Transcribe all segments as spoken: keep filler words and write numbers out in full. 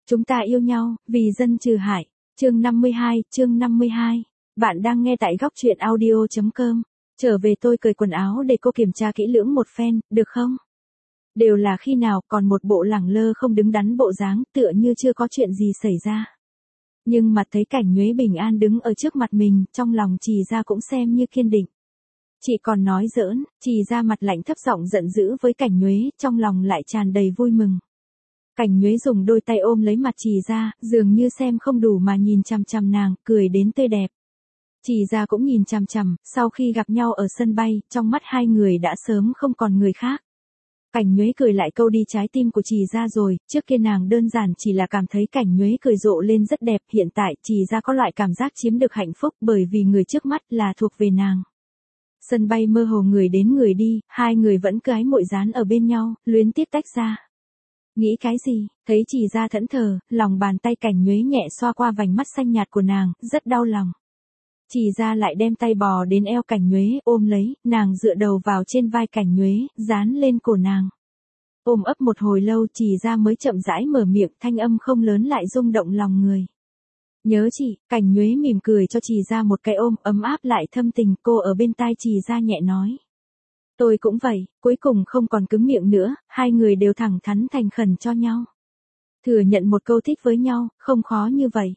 Chúng ta yêu nhau, vì dân trừ hại. Chương năm mươi hai, chương năm mươi hai. Bạn đang nghe tại góc truyện audio chấm com. Trở về tôi cởi quần áo để cô kiểm tra kỹ lưỡng một phen, được không? Đều là khi nào còn một bộ lẳng lơ không đứng đắn bộ dáng, tựa như chưa có chuyện gì xảy ra. Nhưng mặt thấy cảnh Nhuế bình an đứng ở trước mặt mình, trong lòng Trì Gia cũng xem như kiên định. Chị còn nói giỡn, Trì Gia mặt lạnh thấp giọng giận dữ với cảnh Nhuế, trong lòng lại tràn đầy vui mừng. Cảnh Nhuế dùng đôi tay ôm lấy mặt Trì Gia, dường như xem không đủ mà nhìn chằm chằm nàng, cười đến tươi đẹp. Trì Gia cũng nhìn chằm chằm, sau khi gặp nhau ở sân bay, trong mắt hai người đã sớm không còn người khác. Cảnh Nhuế cười lại câu đi trái tim của Trì Gia rồi, trước kia nàng đơn giản chỉ là cảm thấy cảnh Nhuế cười rộ lên rất đẹp, hiện tại Trì Gia có loại cảm giác chiếm được hạnh phúc bởi vì người trước mắt là thuộc về nàng. Sân bay mơ hồ người đến người đi, hai người vẫn cứ ái mội dán ở bên nhau, luyến tiếc tách ra. Nghĩ cái gì, thấy Trì Gia thẫn thờ, lòng bàn tay cảnh Nhuế nhẹ xoa qua vành mắt xanh nhạt của nàng, rất đau lòng. Trì Gia lại đem tay bò đến eo cảnh Nhuế, ôm lấy, nàng dựa đầu vào trên vai cảnh Nhuế, dán lên cổ nàng. Ôm ấp một hồi lâu Trì Gia mới chậm rãi mở miệng, thanh âm không lớn lại rung động lòng người. Nhớ chị, cảnh Nhuế mỉm cười cho Trì Gia một cái ôm, ấm áp lại thâm tình, cô ở bên tai Trì Gia nhẹ nói. Tôi cũng vậy, cuối cùng không còn cứng miệng nữa, hai người đều thẳng thắn thành khẩn cho nhau. Thừa nhận một câu thích với nhau, không khó như vậy.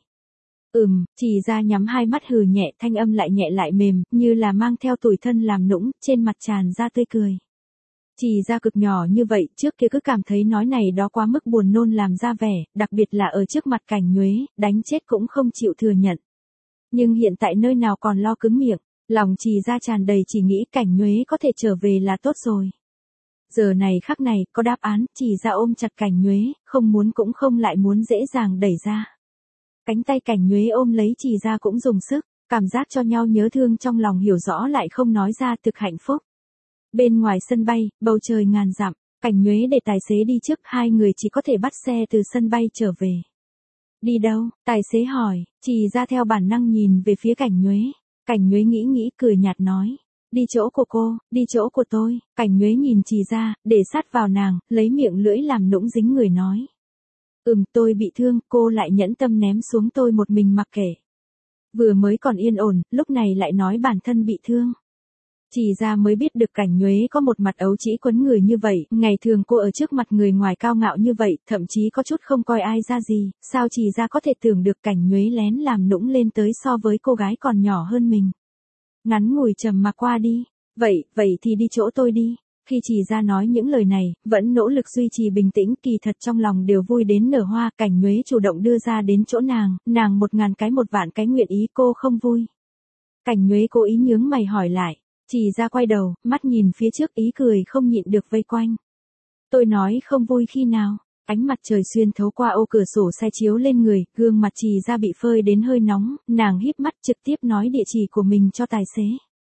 Ừm, Trì Gia nhắm hai mắt hừ nhẹ, thanh âm lại nhẹ lại mềm, như là mang theo tủi thân làm nũng, trên mặt tràn ra tươi cười. Trì Gia cực nhỏ như vậy, trước kia cứ cảm thấy nói này đó quá mức buồn nôn làm ra vẻ, đặc biệt là ở trước mặt cảnh Nhuế, đánh chết cũng không chịu thừa nhận. Nhưng hiện tại nơi nào còn lo cứng miệng, lòng Trì Gia tràn đầy chỉ nghĩ cảnh Nhuế có thể trở về là tốt rồi. Giờ này khắc này, có đáp án, Trì Gia ôm chặt cảnh Nhuế, không muốn cũng không lại muốn dễ dàng đẩy ra. Cánh tay cảnh Nhuế ôm lấy Trì Gia cũng dùng sức, cảm giác cho nhau nhớ thương trong lòng hiểu rõ lại không nói ra, thực hạnh phúc. Bên ngoài sân bay, bầu trời ngàn dặm, cảnh Nhuế để tài xế đi trước, hai người chỉ có thể bắt xe từ sân bay trở về. Đi đâu? Tài xế hỏi, Trì Gia theo bản năng nhìn về phía cảnh Nhuế. Cảnh Nhuế nghĩ nghĩ cười nhạt nói, đi chỗ của cô, đi chỗ của tôi. Cảnh Nhuế nhìn Trì Gia, để sát vào nàng, lấy miệng lưỡi làm nũng dính người nói. Ừm, tôi bị thương, cô lại nhẫn tâm ném xuống tôi một mình mặc kệ. Vừa mới còn yên ổn, lúc này lại nói bản thân bị thương. Trì Gia mới biết được cảnh Nhuế có một mặt ấu trĩ quấn người như vậy, ngày thường cô ở trước mặt người ngoài cao ngạo như vậy, thậm chí có chút không coi ai ra gì, sao Trì Gia có thể tưởng được cảnh Nhuế lén làm nũng lên tới so với cô gái còn nhỏ hơn mình. Ngắn ngủi trầm mặc qua đi, vậy, vậy thì đi chỗ tôi đi. Khi Trì Gia nói những lời này, vẫn nỗ lực duy trì bình tĩnh, kỳ thật trong lòng đều vui đến nở hoa, cảnh Nhuế chủ động đưa ra đến chỗ nàng, nàng một ngàn cái một vạn cái nguyện ý, cô không vui. Cảnh Nhuế cố ý nhướng mày hỏi lại, Trì Gia quay đầu, mắt nhìn phía trước, ý cười không nhịn được vây quanh. Tôi nói không vui khi nào? Ánh mặt trời xuyên thấu qua ô cửa sổ xe chiếu lên người, gương mặt Trì Gia bị phơi đến hơi nóng, nàng híp mắt trực tiếp nói địa chỉ của mình cho tài xế.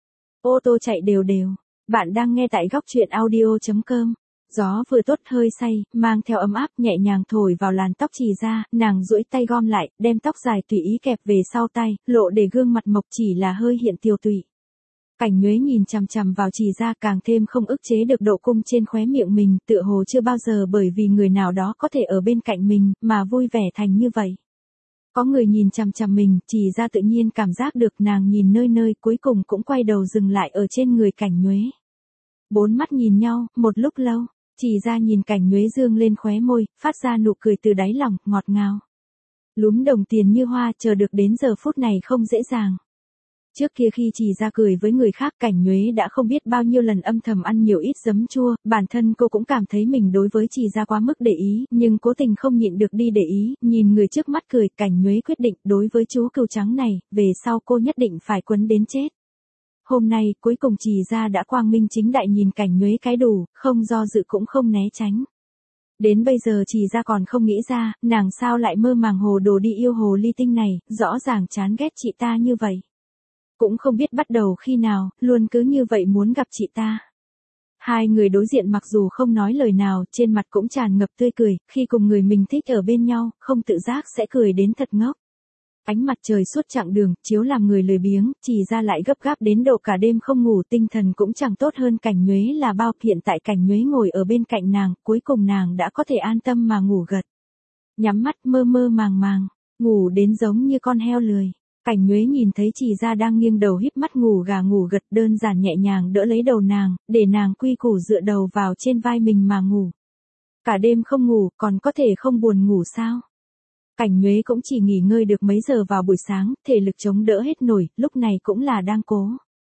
Ô tô chạy đều đều. Bạn đang nghe tại góc truyện audio chấm com. Gió vừa tốt hơi say, mang theo ấm áp nhẹ nhàng thổi vào làn tóc Trì Gia, nàng duỗi tay gom lại, đem tóc dài tùy ý kẹp về sau tay, lộ để gương mặt mộc chỉ là hơi hiện tiều tụy. Cảnh Nhuế nhìn chằm chằm vào Trì Gia, càng thêm không ức chế được độ cung trên khóe miệng mình, tựa hồ chưa bao giờ bởi vì người nào đó có thể ở bên cạnh mình, mà vui vẻ thành như vậy. Có người nhìn chằm chằm mình, Trì Gia tự nhiên cảm giác được, nàng nhìn nơi nơi, cuối cùng cũng quay đầu dừng lại ở trên người cảnh Nhuế. Bốn mắt nhìn nhau, một lúc lâu, Trì Gia nhìn cảnh Nhuế dương lên khóe môi, phát ra nụ cười từ đáy lòng, ngọt ngào. Lúm đồng tiền như hoa, chờ được đến giờ phút này không dễ dàng. Trước kia khi Trì Gia cười với người khác, cảnh Nhuế đã không biết bao nhiêu lần âm thầm ăn nhiều ít giấm chua, bản thân cô cũng cảm thấy mình đối với Trì Gia quá mức để ý, nhưng cố tình không nhịn được đi để ý, nhìn người trước mắt cười, cảnh Nhuế quyết định, đối với chú cừu trắng này, về sau cô nhất định phải quấn đến chết. Hôm nay, cuối cùng Trì Gia đã quang minh chính đại nhìn cảnh Nhuế cái đủ, không do dự cũng không né tránh. Đến bây giờ Trì Gia còn không nghĩ ra, nàng sao lại mơ màng hồ đồ đi yêu hồ ly tinh này, rõ ràng chán ghét chị ta như vậy. Cũng không biết bắt đầu khi nào, luôn cứ như vậy muốn gặp chị ta. Hai người đối diện mặc dù không nói lời nào, trên mặt cũng tràn ngập tươi cười, khi cùng người mình thích ở bên nhau, không tự giác sẽ cười đến thật ngốc. Ánh mặt trời suốt chặng đường, chiếu làm người lười biếng, Trì Gia lại gấp gáp đến độ cả đêm không ngủ, tinh thần cũng chẳng tốt hơn cảnh Nhuế là bao, hiện tại cảnh Nhuế ngồi ở bên cạnh nàng, cuối cùng nàng đã có thể an tâm mà ngủ gật. nhắm mắt mơ mơ màng màng, ngủ đến giống như con heo lười. Cảnh Nhuế nhìn thấy Trì Gia đang nghiêng đầu híp mắt ngủ gà ngủ gật, đơn giản nhẹ nhàng đỡ lấy đầu nàng, để nàng quy củ dựa đầu vào trên vai mình mà ngủ. Cả đêm không ngủ, còn có thể không buồn ngủ sao? Cảnh Nhuế cũng chỉ nghỉ ngơi được mấy giờ vào buổi sáng, thể lực chống đỡ hết nổi, lúc này cũng là đang cố.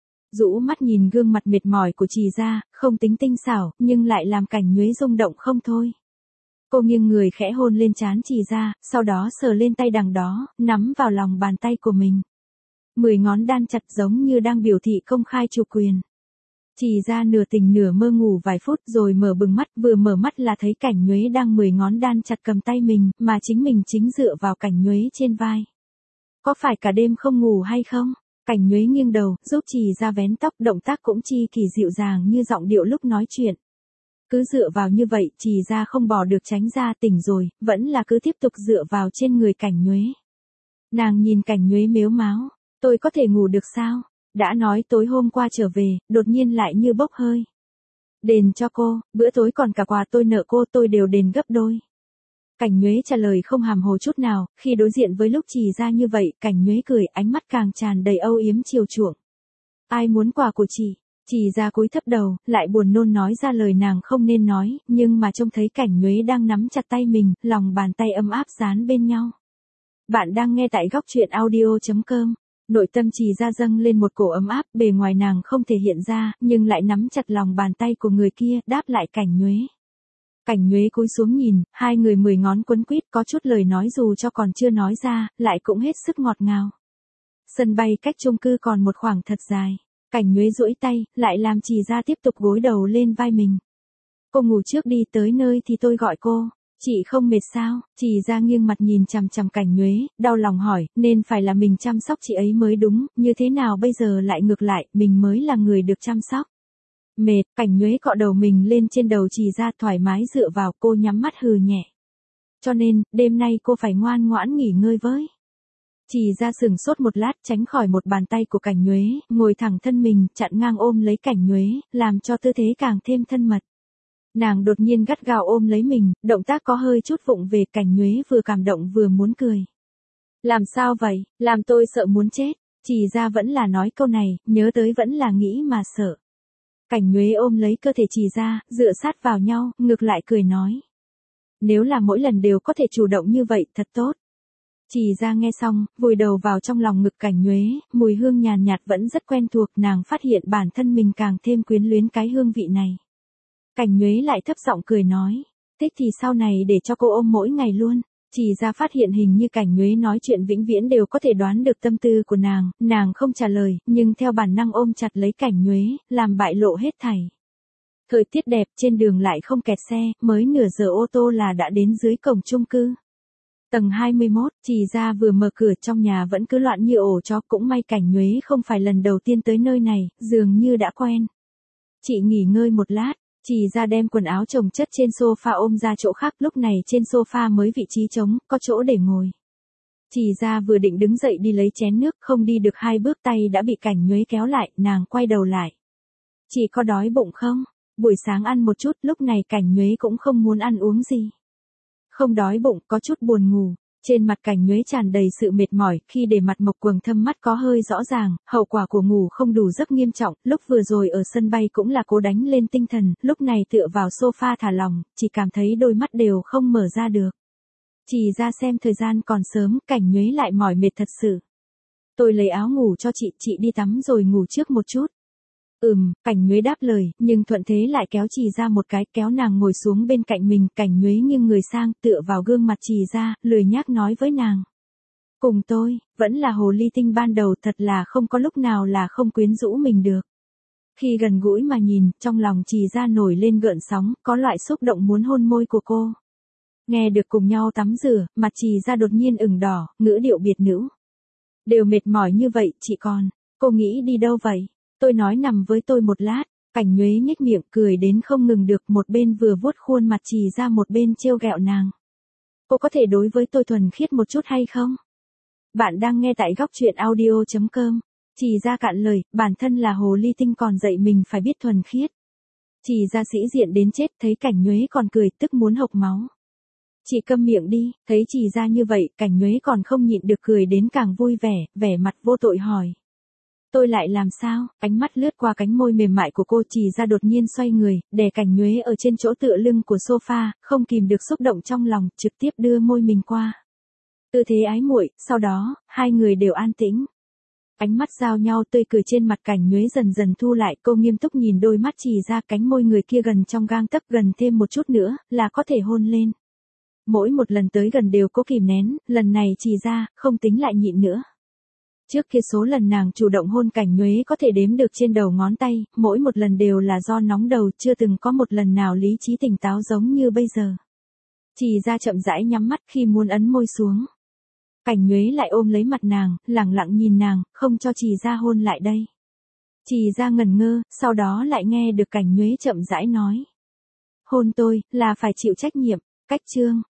Rũ mắt nhìn gương mặt mệt mỏi của Trì Gia, không tính tinh xảo, nhưng lại làm Cảnh Nhuế rung động không thôi. Cô nghiêng người khẽ hôn lên trán Trì Gia, sau đó sờ lên tay đằng đó, nắm vào lòng bàn tay của mình. Mười ngón đan chặt giống như đang biểu thị công khai chủ quyền. Trì Gia nửa tỉnh nửa mơ ngủ vài phút rồi mở bừng mắt, vừa mở mắt là thấy Cảnh Nhuế đang mười ngón đan chặt cầm tay mình, mà chính mình chính dựa vào Cảnh Nhuế trên vai. Có phải cả đêm không ngủ hay không? Cảnh Nhuế nghiêng đầu, giúp Trì Gia vén tóc, động tác cũng chi kỳ dịu dàng như giọng điệu lúc nói chuyện. Cứ dựa vào như vậy, Trì Gia không bỏ được tránh ra, tỉnh rồi, vẫn là cứ tiếp tục dựa vào trên người Cảnh Nhuế. Nàng nhìn Cảnh Nhuế mếu máo, tôi có thể ngủ được sao? Đã nói tối hôm qua trở về, đột nhiên lại như bốc hơi. Đền cho cô, bữa tối còn cả quà tôi nợ cô tôi đều đền gấp đôi. Cảnh Nhuế trả lời không hàm hồ chút nào, khi đối diện với lúc Trì Gia như vậy, Cảnh Nhuế cười, ánh mắt càng tràn đầy âu yếm chiều chuộng. Ai muốn quà của chị? Trì Gia cúi thấp đầu, lại buồn nôn nói ra lời nàng không nên nói, nhưng mà trông thấy Cảnh Nhuế đang nắm chặt tay mình, lòng bàn tay ấm áp dán bên nhau. Bạn đang nghe tại góc truyện audio chấm com. Nội tâm Trì Gia dâng lên một cổ ấm áp, bề ngoài nàng không thể hiện ra, nhưng lại nắm chặt lòng bàn tay của người kia, đáp lại Cảnh Nhuế. Cảnh Nhuế cúi xuống nhìn, hai người mười ngón quấn quýt, có chút lời nói dù cho còn chưa nói ra, lại cũng hết sức ngọt ngào. Sân bay cách chung cư còn một khoảng thật dài. Cảnh Nhuế duỗi tay, lại làm Trì Gia tiếp tục gối đầu lên vai mình. Cô ngủ trước đi, tới nơi thì tôi gọi cô. Chị không mệt sao? Trì Gia nghiêng mặt nhìn chằm chằm Cảnh Nhuế, đau lòng hỏi, nên phải là mình chăm sóc chị ấy mới đúng, như thế nào bây giờ lại ngược lại, mình mới là người được chăm sóc. Mệt, Cảnh Nhuế cọ đầu mình lên trên đầu Trì Gia, thoải mái dựa vào, cô nhắm mắt hừ nhẹ. Cho nên, đêm nay cô phải ngoan ngoãn nghỉ ngơi với. Trì Gia sừng sốt một lát, tránh khỏi một bàn tay của Cảnh Nhuế, ngồi thẳng thân mình, chặn ngang ôm lấy Cảnh Nhuế, làm cho tư thế càng thêm thân mật. Nàng đột nhiên gắt gao ôm lấy mình, động tác có hơi chút vụng về, Cảnh Nhuế vừa cảm động vừa muốn cười. Làm sao vậy, làm tôi sợ muốn chết. Trì Gia vẫn là nói câu này, nhớ tới vẫn là nghĩ mà sợ. Cảnh Nhuế ôm lấy cơ thể Trì Gia, dựa sát vào nhau, ngược lại cười nói. Nếu là mỗi lần đều có thể chủ động như vậy, thật tốt. Trì Gia nghe xong, vùi đầu vào trong lòng ngực Cảnh Nhuế, mùi hương nhàn nhạt vẫn rất quen thuộc, nàng phát hiện bản thân mình càng thêm quyến luyến cái hương vị này. Cảnh Nhuế lại thấp giọng cười nói, thích thì sau này để cho cô ôm mỗi ngày luôn. Trì Gia phát hiện hình như Cảnh Nhuế nói chuyện vĩnh viễn đều có thể đoán được tâm tư của nàng, nàng không trả lời, nhưng theo bản năng ôm chặt lấy Cảnh Nhuế, làm bại lộ hết thảy. Thời tiết đẹp, trên đường lại không kẹt xe, mới nửa giờ ô tô là đã đến dưới cổng chung cư. Tầng hai mươi mốt, Trì Gia vừa mở cửa, trong nhà vẫn cứ loạn như ổ chó, cũng may Cảnh Nhuế không phải lần đầu tiên tới nơi này, dường như đã quen. Chị nghỉ ngơi một lát. Trì Gia đem quần áo chồng chất trên sofa ôm ra chỗ khác, lúc này trên sofa mới vị trí trống, có chỗ để ngồi. Trì Gia vừa định đứng dậy đi lấy chén nước, không đi được hai bước tay đã bị Cảnh Nhuế kéo lại, nàng quay đầu lại. Chị có đói bụng không? Buổi sáng ăn một chút, lúc này Cảnh Nhuế cũng không muốn ăn uống gì. Không đói bụng, có chút buồn ngủ. Trên mặt Cảnh Nhuế tràn đầy sự mệt mỏi, khi để mặt mộc quầng thâm mắt có hơi rõ ràng, hậu quả của ngủ không đủ giấc nghiêm trọng, lúc vừa rồi ở sân bay cũng là cố đánh lên tinh thần, lúc này tựa vào sofa thả lỏng, chỉ cảm thấy đôi mắt đều không mở ra được. Trì Gia xem thời gian còn sớm, Cảnh Nhuế lại mỏi mệt thật sự. Tôi lấy áo ngủ cho chị, chị đi tắm rồi ngủ trước một chút. Ừm, Cảnh Nhuế đáp lời, nhưng thuận thế lại kéo Trì Gia một cái, kéo nàng ngồi xuống bên cạnh mình, Cảnh Nhuế nghiêng người sang, tựa vào gương mặt Trì Gia, lười nhác nói với nàng. Cùng tôi, vẫn là hồ ly tinh ban đầu, thật là không có lúc nào là không quyến rũ mình được. Khi gần gũi mà nhìn, trong lòng Trì Gia nổi lên gợn sóng, có loại xúc động muốn hôn môi của cô. Nghe được cùng nhau tắm rửa, mặt Trì Gia đột nhiên ửng đỏ, ngữ điệu biệt nữ. Đều mệt mỏi như vậy, chị còn, cô nghĩ đi đâu vậy? Tôi nói nằm với tôi một lát. Cảnh Nhuế nhếch miệng cười đến không ngừng được, một bên vừa vuốt khuôn mặt Trì Gia một bên trêu ghẹo nàng. Cô có thể đối với tôi thuần khiết một chút hay không? Bạn đang nghe tại góc truyện audio chấm com. Trì Gia cạn lời, bản thân là hồ ly tinh còn dạy mình phải biết thuần khiết. Trì Gia sĩ diện đến chết, thấy Cảnh Nhuế còn cười, tức muốn hộc máu. Chị câm miệng đi, thấy Trì Gia như vậy, Cảnh Nhuế còn không nhịn được cười đến càng vui vẻ, vẻ mặt vô tội hỏi. Tôi lại làm sao? Ánh mắt lướt qua cánh môi mềm mại của cô, Trì Gia đột nhiên xoay người, đè Cảnh Nhuế ở trên chỗ tựa lưng của sofa, không kìm được xúc động trong lòng, trực tiếp đưa môi mình qua. Tư thế ái muội, sau đó, hai người đều an tĩnh. Ánh mắt giao nhau, tươi cười trên mặt Cảnh Nhuế dần dần thu lại, cô nghiêm túc nhìn đôi mắt Trì Gia, cánh môi người kia gần trong gang tấc, gần thêm một chút nữa, là có thể hôn lên. Mỗi một lần tới gần đều có kìm nén, lần này Trì Gia, không tính lại nhịn nữa. Trước kia số lần nàng chủ động hôn Cảnh Nhuế có thể đếm được trên đầu ngón tay, mỗi một lần đều là do nóng đầu, chưa từng có một lần nào lý trí tỉnh táo giống như bây giờ. Trì Gia chậm rãi nhắm mắt khi muốn ấn môi xuống. Cảnh Nhuế lại ôm lấy mặt nàng, lẳng lặng nhìn nàng, không cho Trì Gia hôn lại đây. Trì Gia ngẩn ngơ, sau đó lại nghe được Cảnh Nhuế chậm rãi nói. Hôn tôi, là phải chịu trách nhiệm, cách chương.